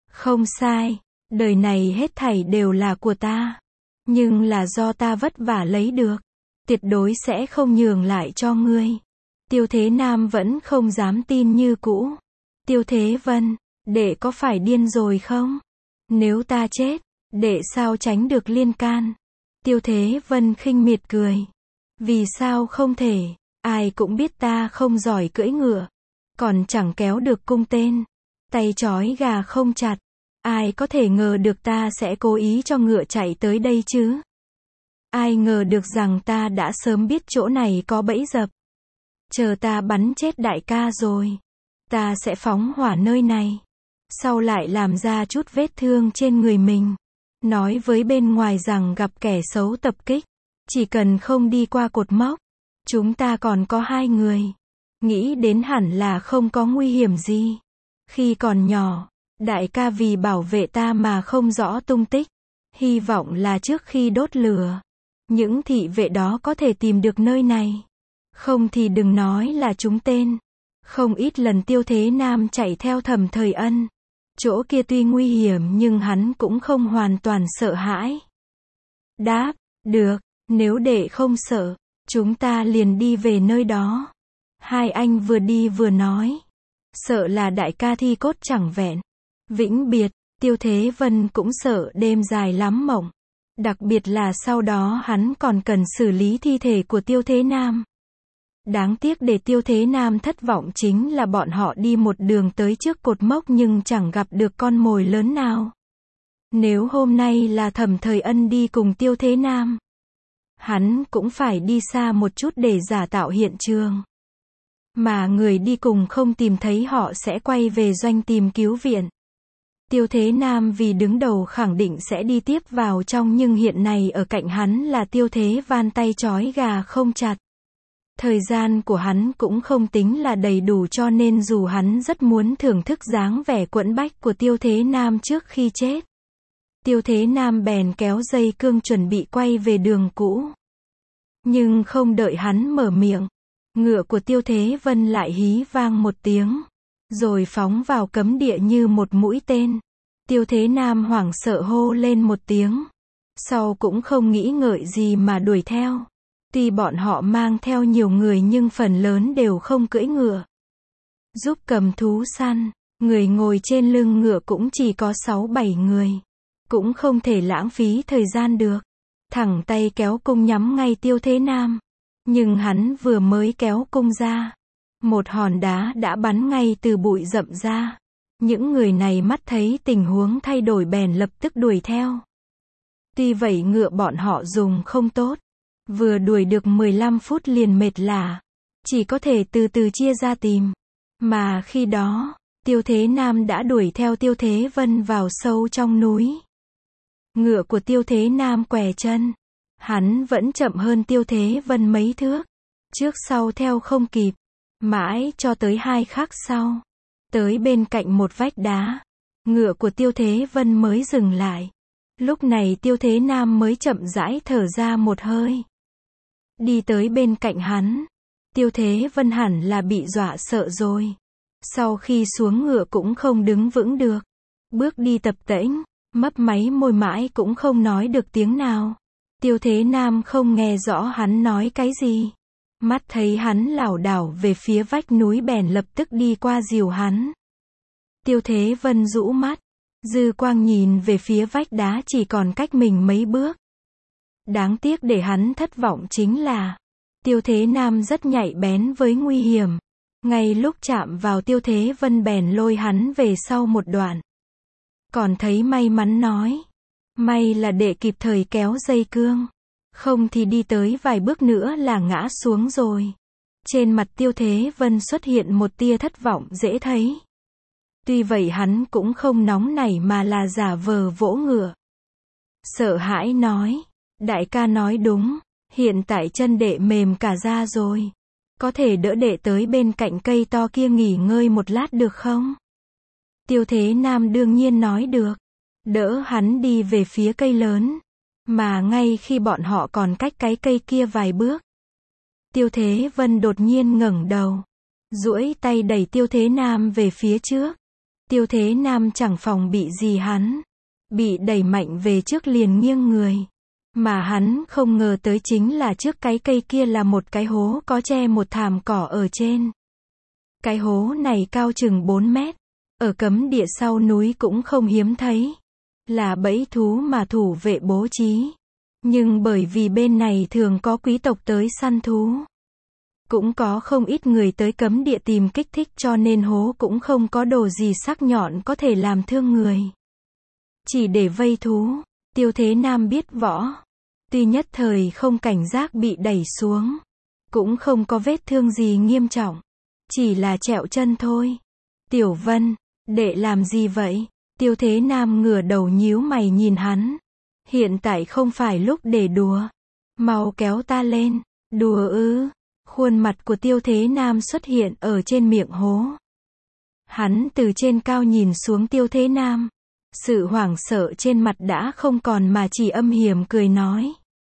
Không sai, đời này hết thảy đều là của ta. Nhưng là do ta vất vả lấy được. Tuyệt đối sẽ không nhường lại cho ngươi. Tiêu Thế Nam vẫn không dám tin như cũ. Tiêu Thế Vân, đệ có phải điên rồi không? Nếu ta chết, đệ sao tránh được liên can? Tiêu Thế Vân khinh miệt cười. Vì sao không thể? Ai cũng biết ta không giỏi cưỡi ngựa. Còn chẳng kéo được cung tên. Tay trói gà không chặt. Ai có thể ngờ được ta sẽ cố ý cho ngựa chạy tới đây chứ? Ai ngờ được rằng ta đã sớm biết chỗ này có bẫy dập. Chờ ta bắn chết đại ca rồi. Ta sẽ phóng hỏa nơi này. Sau lại làm ra chút vết thương trên người mình. Nói với bên ngoài rằng gặp kẻ xấu tập kích. Chỉ cần không đi qua cột mốc. Chúng ta còn có 2 người. Nghĩ đến hẳn là không có nguy hiểm gì. Khi còn nhỏ, đại ca vì bảo vệ ta mà không rõ tung tích. Hy vọng là trước khi đốt lửa, những thị vệ đó có thể tìm được nơi này. Không thì đừng nói là trúng tên. Không ít lần Tiêu Thế Nam chạy theo Thẩm Thời Ân. Chỗ kia tuy nguy hiểm nhưng hắn cũng không hoàn toàn sợ hãi. Đáp, được, nếu đệ không sợ, chúng ta liền đi về nơi đó. Hai anh vừa đi vừa nói. Sợ là đại ca thi cốt chẳng vẹn. Vĩnh biệt, Tiêu Thế Vân cũng sợ đêm dài lắm mộng. Đặc biệt là sau đó hắn còn cần xử lý thi thể của Tiêu Thế Nam. Đáng tiếc để Tiêu Thế Nam thất vọng chính là bọn họ đi một đường tới trước cột mốc nhưng chẳng gặp được con mồi lớn nào. Nếu hôm nay là Thẩm Thời Ân đi cùng Tiêu Thế Nam, hắn cũng phải đi xa một chút để giả tạo hiện trường. Mà người đi cùng không tìm thấy họ sẽ quay về doanh tìm cứu viện. Tiêu Thế Nam vì đứng đầu khẳng định sẽ đi tiếp vào trong nhưng hiện nay ở cạnh hắn là Tiêu Thế Van tay trói gà không chặt. Thời gian của hắn cũng không tính là đầy đủ cho nên dù hắn rất muốn thưởng thức dáng vẻ quẫn bách của Tiêu Thế Nam trước khi chết. Tiêu Thế Nam bèn kéo dây cương chuẩn bị quay về đường cũ. Nhưng không đợi hắn mở miệng, ngựa của Tiêu Thế Vân lại hí vang một tiếng, rồi phóng vào cấm địa như một mũi tên. Tiêu Thế Nam hoảng sợ hô lên một tiếng, sau cũng không nghĩ ngợi gì mà đuổi theo. Tuy bọn họ mang theo nhiều người nhưng phần lớn đều không cưỡi ngựa. Giúp cầm thú săn, người ngồi trên lưng ngựa cũng chỉ có 6-7 người. Cũng không thể lãng phí thời gian được. Thẳng tay kéo cung nhắm ngay Tiêu Thế Nam. Nhưng hắn vừa mới kéo cung ra, một hòn đá đã bắn ngay từ bụi rậm ra. Những người này mắt thấy tình huống thay đổi bèn lập tức đuổi theo. Tuy vậy ngựa bọn họ dùng không tốt. Vừa đuổi được 15 phút liền mệt lả. Chỉ có thể từ từ chia ra tìm. Mà khi đó, Tiêu Thế Nam đã đuổi theo Tiêu Thế Vân vào sâu trong núi. Ngựa của Tiêu Thế Nam què chân. Hắn vẫn chậm hơn Tiêu Thế Vân mấy thước. Trước sau theo không kịp. Mãi cho tới 2 khắc sau. Tới bên cạnh một vách đá. Ngựa của Tiêu Thế Vân mới dừng lại. Lúc này Tiêu Thế Nam mới chậm rãi thở ra một hơi. Đi tới bên cạnh hắn. Tiêu Thế Vân hẳn là bị dọa sợ rồi. Sau khi xuống ngựa cũng không đứng vững được. Bước đi tập tễnh, mấp máy môi mãi cũng không nói được tiếng nào. Tiêu Thế Nam không nghe rõ hắn nói cái gì. Mắt thấy hắn lảo đảo về phía vách núi bèn lập tức đi qua dìu hắn. Tiêu Thế Vân rũ mắt. Dư quang nhìn về phía vách đá chỉ còn cách mình mấy bước. Đáng tiếc để hắn thất vọng chính là Tiêu Thế Nam rất nhạy bén với nguy hiểm. Ngay lúc chạm vào Tiêu Thế Vân bèn lôi hắn về sau một đoạn. Còn thấy may mắn nói. May là đệ kịp thời kéo dây cương. Không thì đi tới vài bước nữa là ngã xuống rồi. Trên mặt Tiêu Thế Vân xuất hiện một tia thất vọng dễ thấy. Tuy vậy hắn cũng không nóng nảy mà là giả vờ vỗ ngựa. Sợ hãi nói. Đại ca nói đúng. Hiện tại chân đệ mềm cả ra rồi. Có thể đỡ đệ tới bên cạnh cây to kia nghỉ ngơi một lát được không? Tiêu Thế Nam đương nhiên nói được. Đỡ hắn đi về phía cây lớn. Mà ngay khi bọn họ còn cách cái cây kia vài bước. Tiêu Thế Vân đột nhiên ngẩng đầu. Duỗi tay đẩy Tiêu Thế Nam về phía trước. Tiêu Thế Nam chẳng phòng bị gì hắn. Bị đẩy mạnh về trước liền nghiêng người. Mà hắn không ngờ tới chính là trước cái cây kia là một cái hố có che một thảm cỏ ở trên. Cái hố này cao chừng 4 mét. Ở cấm địa sau núi cũng không hiếm thấy. Là bẫy thú mà thủ vệ bố trí. Nhưng bởi vì bên này thường có quý tộc tới săn thú. Cũng có không ít người tới cấm địa tìm kích thích cho nên hố cũng không có đồ gì sắc nhọn có thể làm thương người. Chỉ để vây thú. Tiêu Thế Nam biết võ. Tuy nhất thời không cảnh giác bị đẩy xuống. Cũng không có vết thương gì nghiêm trọng. Chỉ là trẹo chân thôi. Tiểu Vân, đệ làm gì vậy? Tiêu Thế Nam ngửa đầu nhíu mày nhìn hắn. Hiện tại không phải lúc để đùa. Mau kéo ta lên. Đùa ư? Khuôn mặt của Tiêu Thế Nam xuất hiện ở trên miệng hố. Hắn từ trên cao nhìn xuống Tiêu Thế Nam. Sự hoảng sợ trên mặt đã không còn mà chỉ âm hiểm cười nói.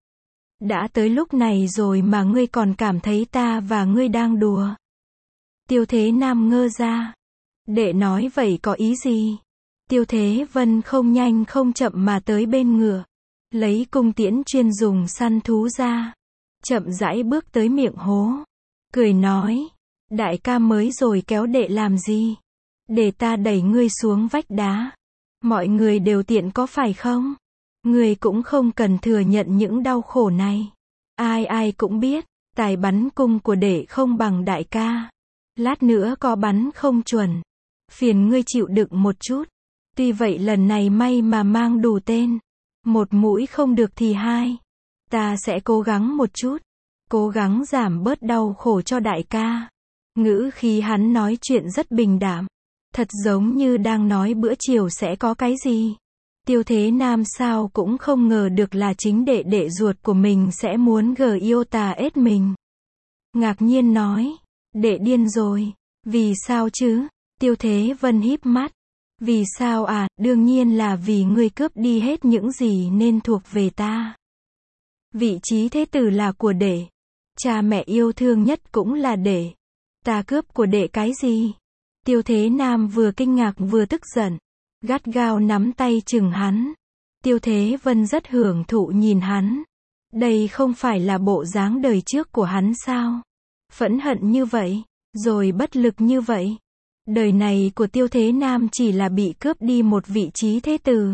Đã tới lúc này rồi mà ngươi còn cảm thấy ta và ngươi đang đùa. Tiêu Thế Nam ngơ ra. Đệ nói vậy có ý gì? Tiêu Thế Vân không nhanh không chậm mà tới bên ngựa. Lấy cung tiễn chuyên dùng săn thú ra. Chậm rãi bước tới miệng hố. Cười nói. Đại ca mới rồi kéo đệ làm gì? Để ta đẩy ngươi xuống vách đá. Mọi người đều tiện có phải không? Ngươi cũng không cần thừa nhận những đau khổ này. Ai ai cũng biết. Tài bắn cung của đệ không bằng đại ca. Lát nữa có bắn không chuẩn. Phiền ngươi chịu đựng một chút. Tuy vậy lần này may mà mang đủ tên. Một mũi không được thì hai. Ta sẽ cố gắng một chút. Cố gắng giảm bớt đau khổ cho đại ca. Ngữ khí hắn nói chuyện rất bình đạm. Thật giống như đang nói bữa chiều sẽ có cái gì. Tiêu Thế Nam sao cũng không ngờ được là chính đệ đệ ruột của mình sẽ muốn yêu tà ết mình. Ngạc nhiên nói. Đệ điên rồi. Vì sao chứ? Tiêu Thế Vân híp mắt. Vì sao à? Đương nhiên là vì ngươi cướp đi hết những gì nên thuộc về ta. Vị trí thế tử là của đệ. Cha mẹ yêu thương nhất cũng là đệ. Ta cướp của đệ cái gì? Tiêu Thế Nam vừa kinh ngạc vừa tức giận. Gắt gao nắm tay chừng hắn. Tiêu Thế Vân rất hưởng thụ nhìn hắn. Đây không phải là bộ dáng đời trước của hắn sao? Phẫn hận như vậy, rồi bất lực như vậy. Đời này của Tiêu Thế Nam chỉ là bị cướp đi một vị trí thế tử.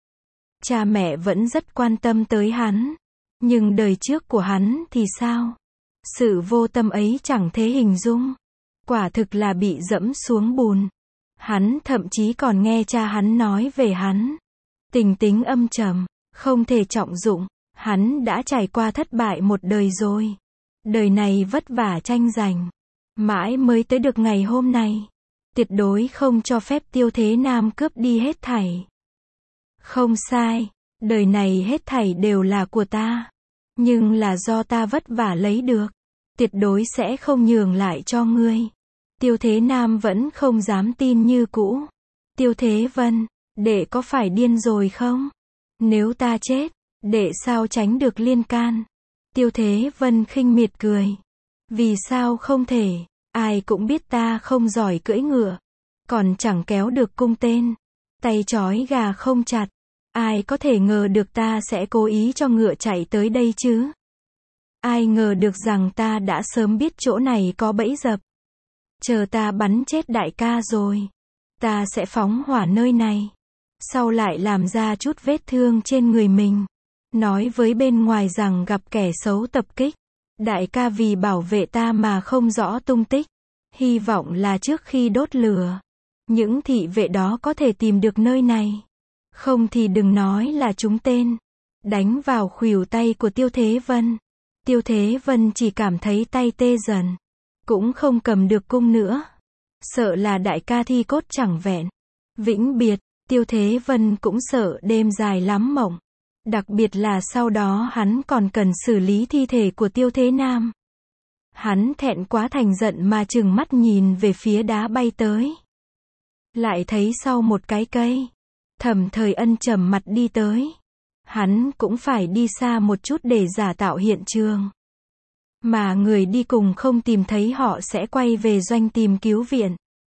Cha mẹ vẫn rất quan tâm tới hắn. Nhưng đời trước của hắn thì sao? Sự vô tâm ấy chẳng thể hình dung. Quả thực là bị dẫm xuống bùn. Hắn thậm chí còn nghe cha hắn nói về hắn. Tình tính âm trầm, không thể trọng dụng. Hắn đã trải qua thất bại một đời rồi. Đời này vất vả tranh giành. Mãi mới tới được ngày hôm nay. Tuyệt đối không cho phép Tiêu Thế Nam cướp đi hết thảy. Không sai. Đời này hết thảy đều là của ta. Nhưng là do ta vất vả lấy được. Tuyệt đối sẽ không nhường lại cho ngươi. Tiêu Thế Nam vẫn không dám tin như cũ. Tiêu Thế Vân, đệ có phải điên rồi không? Nếu ta chết, đệ sao tránh được liên can? Tiêu Thế Vân khinh miệt cười. Vì sao không thể? Ai cũng biết ta không giỏi cưỡi ngựa. Còn chẳng kéo được cung tên. Tay trói gà không chặt. Ai có thể ngờ được ta sẽ cố ý cho ngựa chạy tới đây chứ? Ai ngờ được rằng ta đã sớm biết chỗ này có bẫy dập. Chờ ta bắn chết đại ca rồi. Ta sẽ phóng hỏa nơi này. Sau lại làm ra chút vết thương trên người mình. Nói với bên ngoài rằng gặp kẻ xấu tập kích. Đại ca vì bảo vệ ta mà không rõ tung tích. Hy vọng là trước khi đốt lửa. Những thị vệ đó có thể tìm được nơi này. Không thì đừng nói là trúng tên. Đánh vào khuỷu tay của Tiêu Thế Vân. Tiêu Thế Vân chỉ cảm thấy tay tê dần. Cũng không cầm được cung nữa. Sợ là đại ca thi cốt chẳng vẹn. Vĩnh biệt, Tiêu Thế Vân cũng sợ đêm dài lắm mộng. Đặc biệt là sau đó hắn còn cần xử lý thi thể của Tiêu Thế Nam. Hắn thẹn quá thành giận mà trừng mắt nhìn về phía đá bay tới. Lại thấy sau một cái cây. Thẩm Thời Ân trầm mặt đi tới. Hắn cũng phải đi xa một chút để giả tạo hiện trường. Mà người đi cùng không tìm thấy họ sẽ quay về doanh tìm cứu viện.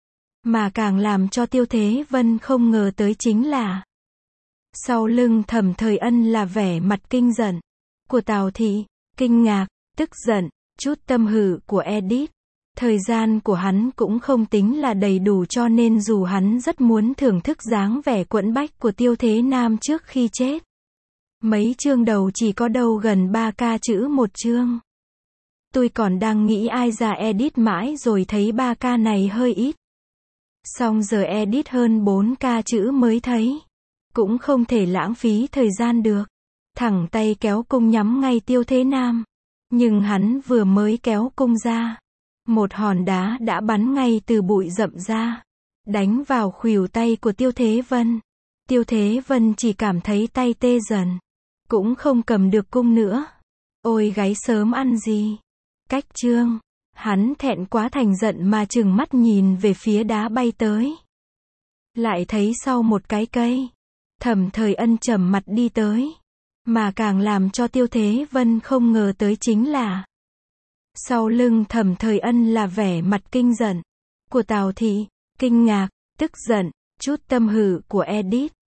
Mà càng làm cho Tiêu Thế Vân không ngờ tới chính là sau lưng Thẩm Thời Ân là vẻ mặt kinh giận của Tào Thị, kinh ngạc, tức giận, chút tâm hự của Edith. Thời gian của hắn cũng không tính là đầy đủ cho nên dù hắn rất muốn thưởng thức dáng vẻ quẫn bách của Tiêu Thế Nam trước khi chết. Mấy chương đầu chỉ có đâu gần 3k chữ một chương. Tôi còn đang nghĩ ai ra edit mãi rồi thấy 3k này hơi ít. Xong giờ edit hơn 4k chữ mới thấy. Cũng không thể lãng phí thời gian được. Thẳng tay kéo cung nhắm ngay Tiêu Thế Nam. Nhưng hắn vừa mới kéo cung ra. Một hòn đá đã bắn ngay từ bụi rậm ra. Đánh vào khuỷu tay của Tiêu Thế Vân. Tiêu Thế Vân chỉ cảm thấy tay tê dần. Cũng không cầm được cung nữa. Ôi gáy sớm ăn gì. Cách chương. Hắn thẹn quá thành giận mà trừng mắt nhìn về phía đá bay tới. Lại thấy sau một cái cây. Thẩm Thời Ân trầm mặt đi tới. Mà càng làm cho Tiêu Thế Vân không ngờ tới chính là sau lưng Thẩm Thời Ân là vẻ mặt kinh giận của Tào Thị, kinh ngạc, tức giận, chút tâm hự của Edith.